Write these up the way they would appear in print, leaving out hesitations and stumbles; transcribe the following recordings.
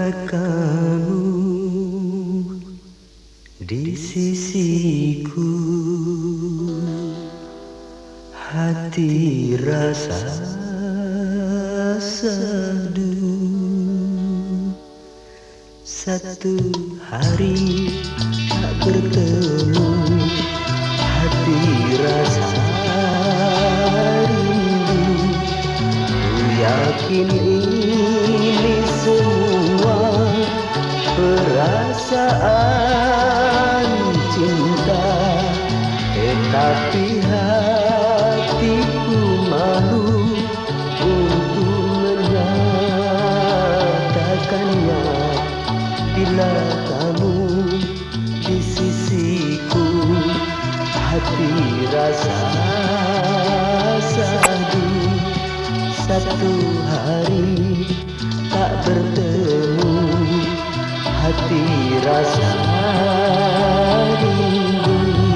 kamu di sisiku, hati rasa seduh. Satu hari tak bertemu, hati rasa rindu. Ku yakin ini semua perasaan cinta, tetapi hatiku malu untuk menyatakannya. Bila kamu di sisiku, hati rasa sadu. Satu hari tak bertemu, hati rasa rindu.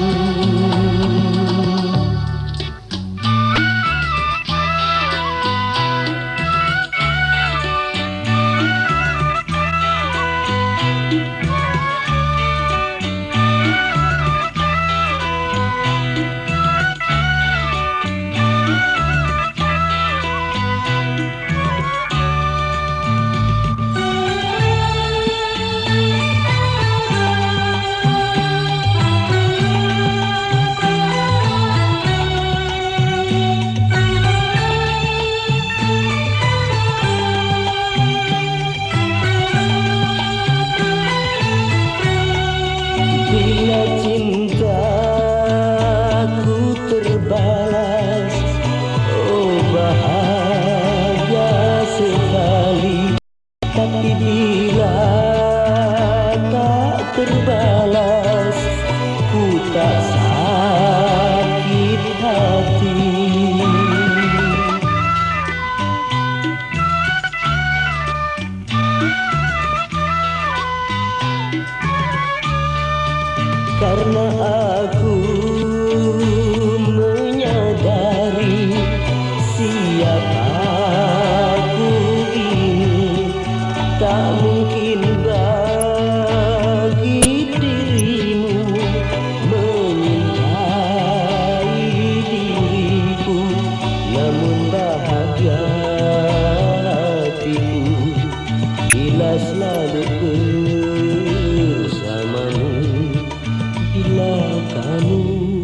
Bila cintaku terbalas, oh bahagia sekali. Tapi bila tak terbalas, ku tak sakit hati. Karena aku menyadari siapa aku ini, tak mungkin bagi dirimu menyintai diriku. Namun bahagia hatiku bila selalu bersamamu. Bila kamu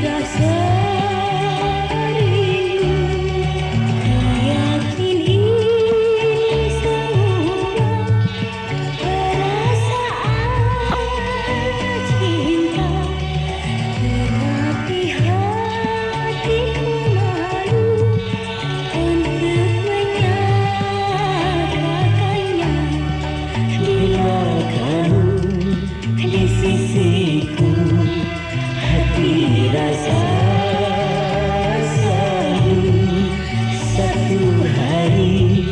rasa rindu, yakin ini semua perasaan cinta, tetapi hatiku malu untuk menyatakannya. Bila kamu di sisiku, hati rasa selalu satu hari